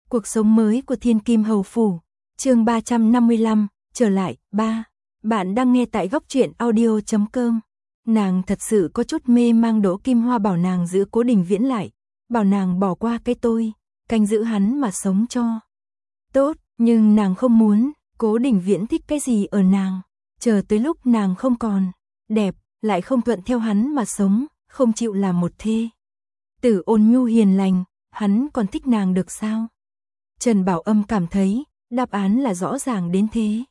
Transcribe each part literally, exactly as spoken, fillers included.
Cuộc sống mới của Thiên Kim Hầu Phủ, chương ba trăm năm mươi lăm, trở lại, ba. Bạn đang nghe tại góc truyện audio chấm com. Nàng thật sự có chút mê mang. Đỗ Kim Hoa bảo nàng giữ Cố Đình Viễn lại, bảo nàng bỏ qua cái tôi, canh giữ hắn mà sống cho tốt, nhưng nàng không muốn. Cố Đình Viễn thích cái gì ở nàng, chờ tới lúc nàng không còn đẹp, lại không thuận theo hắn mà sống, không chịu làm một thê tử ôn nhu hiền lành, hắn còn thích nàng được sao? Trần Bảo Âm cảm thấy, đáp án là rõ ràng đến thế.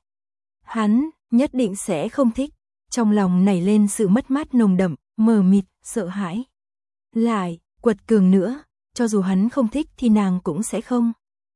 Hắn, nhất định sẽ không thích. Trong lòng nảy lên sự mất mát nồng đậm, mờ mịt, sợ hãi. Lại, quật cường nữa, cho dù hắn không thích thì nàng cũng sẽ không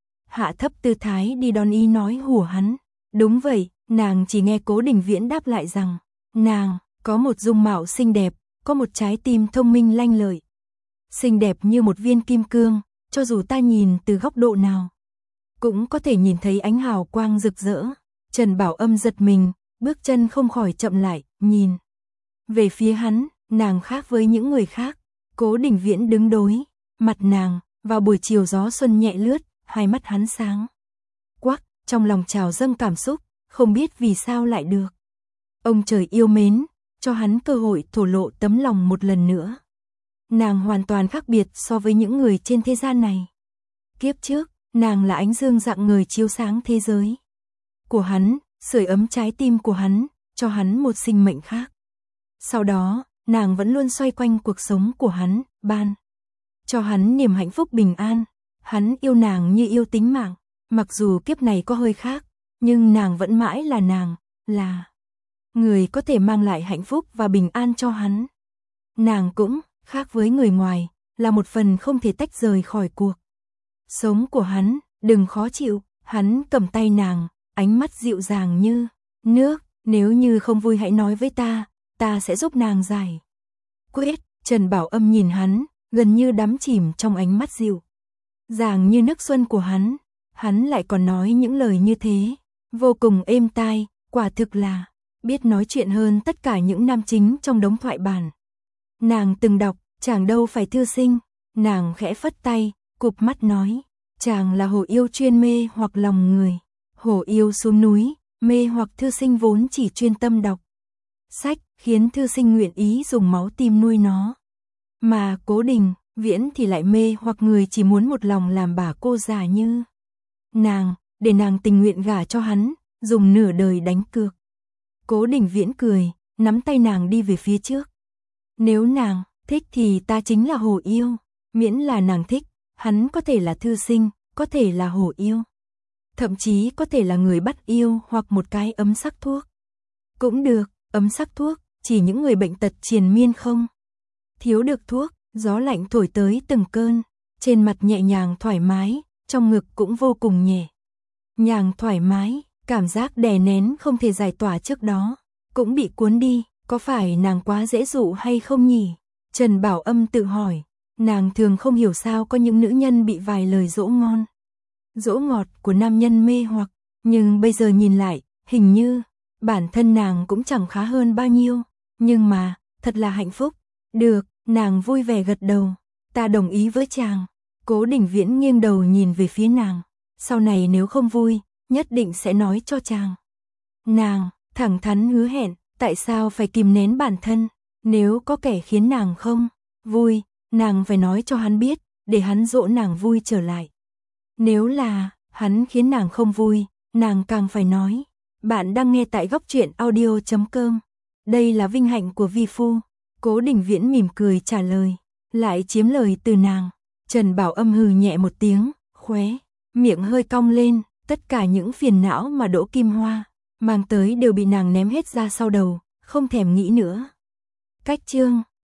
hạ thấp tư thái đi đón ý nói hùa hắn. Đúng vậy, nàng chỉ nghe Cố Đình Viễn đáp lại rằng, nàng, có một dung mạo xinh đẹp, có một trái tim thông minh lanh lợi. Xinh đẹp như một viên kim cương, cho dù ta nhìn từ góc độ nào, cũng có thể nhìn thấy ánh hào quang rực rỡ. Trần Bảo Âm giật mình, bước chân không khỏi chậm lại, nhìn về phía hắn. Nàng khác với những người khác. Cố Đình Viễn đứng đối mặt nàng, vào buổi chiều gió xuân nhẹ lướt, hai mắt hắn sáng quắc, trong lòng trào dâng cảm xúc, không biết vì sao lại được ông trời yêu mến, cho hắn cơ hội thổ lộ tấm lòng một lần nữa. Nàng hoàn toàn khác biệt so với những người trên thế gian này. Kiếp trước, nàng là ánh dương rạng ngời chiếu sáng thế giới của hắn, sưởi ấm trái tim của hắn, cho hắn một sinh mệnh khác. Sau đó, nàng vẫn luôn xoay quanh cuộc sống của hắn, ban cho hắn niềm hạnh phúc bình an. Hắn yêu nàng như yêu tính mạng, mặc dù kiếp này có hơi khác, nhưng nàng vẫn mãi là nàng, là người có thể mang lại hạnh phúc và bình an cho hắn. Nàng cũng, khác với người ngoài, là một phần không thể tách rời khỏi cuộc sống của hắn. Đừng khó chịu, hắn cầm tay nàng, ánh mắt dịu dàng như nước. Nếu như không vui hãy nói với ta, ta sẽ giúp nàng giải quyết. Trần Bảo Âm nhìn hắn, gần như đắm chìm trong ánh mắt dịu dàng như nước xuân của hắn. Hắn lại còn nói những lời như thế, vô cùng êm tai, quả thực là biết nói chuyện hơn tất cả những nam chính trong đống thoại bản nàng từng đọc. Chàng đâu phải thư sinh. Nàng khẽ phất tay, cụp mắt nói, chàng là hồ yêu chuyên mê hoặc lòng người. Hồ yêu xuống núi, mê hoặc thư sinh vốn chỉ chuyên tâm đọc sách, khiến thư sinh nguyện ý dùng máu tim nuôi nó. Mà Cố Đình Viễn thì lại mê hoặc người chỉ muốn một lòng làm bà cô già như nàng, để nàng tình nguyện gả cho hắn, dùng nửa đời đánh cược. Cố Đình Viễn cười, nắm tay nàng đi về phía trước. Nếu nàng thích thì ta chính là hồ yêu, miễn là nàng thích. Hắn có thể là thư sinh, có thể là hồ yêu, thậm chí có thể là người bắt yêu hoặc một cái ấm sắc thuốc. Cũng được, ấm sắc thuốc, chỉ những người bệnh tật triền miên không thiếu được thuốc. Gió lạnh thổi tới từng cơn, trên mặt nhẹ nhàng thoải mái, trong ngực cũng vô cùng nhẹ nhàng thoải mái. Cảm giác đè nén không thể giải tỏa trước đó, cũng bị cuốn đi. Có phải nàng quá dễ dụ hay không nhỉ? Trần Bảo Âm tự hỏi. Nàng thường không hiểu sao có những nữ nhân bị vài lời dỗ ngon, dỗ ngọt của nam nhân mê hoặc, nhưng bây giờ nhìn lại, hình như bản thân nàng cũng chẳng khá hơn bao nhiêu. Nhưng mà, thật là hạnh phúc. Được, nàng vui vẻ gật đầu. Ta đồng ý với chàng. Cố Đình Viễn nghiêng đầu nhìn về phía nàng. Sau này nếu không vui, nhất định sẽ nói cho chàng. Nàng thẳng thắn hứa hẹn. Tại sao phải kìm nén bản thân? Nếu có kẻ khiến nàng không vui, nàng phải nói cho hắn biết, để hắn dỗ nàng vui trở lại. Nếu là hắn khiến nàng không vui, nàng càng phải nói. Bạn đang nghe tại góc truyện audio chấm com. Đây là vinh hạnh của vi phu. Cố Đình Viễn mỉm cười trả lời, lại chiếm lời từ nàng. Trần Bảo Âm hừ nhẹ một tiếng, khóe miệng hơi cong lên. Tất cả những phiền não mà Đỗ Kim Hoa mang tới đều bị nàng ném hết ra sau đầu, không thèm nghĩ nữa. Cách chương